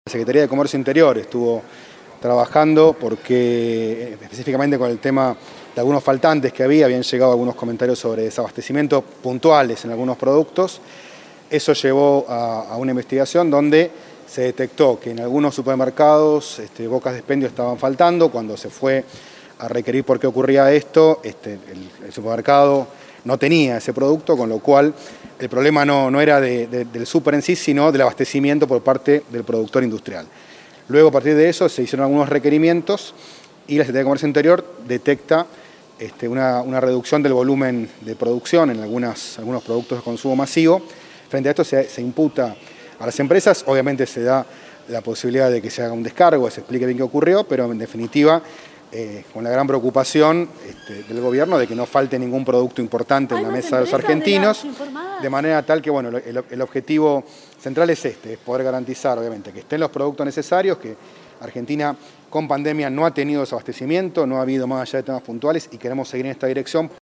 La Secretaría de Comercio Interior estuvo trabajando porque específicamente con el tema de algunos faltantes que habían llegado algunos comentarios sobre desabastecimientos puntuales en algunos productos. Eso llevó a una investigación donde se detectó que en algunos supermercados bocas de expendio estaban faltando. Cuando se fue a requerir por qué ocurría esto, el supermercado no tenía ese producto, con lo cual el problema no era del súper en sí, sino del abastecimiento por parte del productor industrial. Luego, a partir de eso, se hicieron algunos requerimientos y la Secretaría de Comercio Interior detecta una reducción del volumen de producción en algunos productos de consumo masivo. Frente a esto se imputa a las empresas, obviamente se da la posibilidad de que se haga un descargo, se explique bien qué ocurrió, pero en definitiva con la gran preocupación del gobierno de que no falte ningún producto importante en la mesa de los argentinos, de manera tal que bueno, el objetivo central es es poder garantizar obviamente que estén los productos necesarios, que Argentina con pandemia no ha tenido desabastecimiento, no ha habido más allá de temas puntuales y queremos seguir en esta dirección.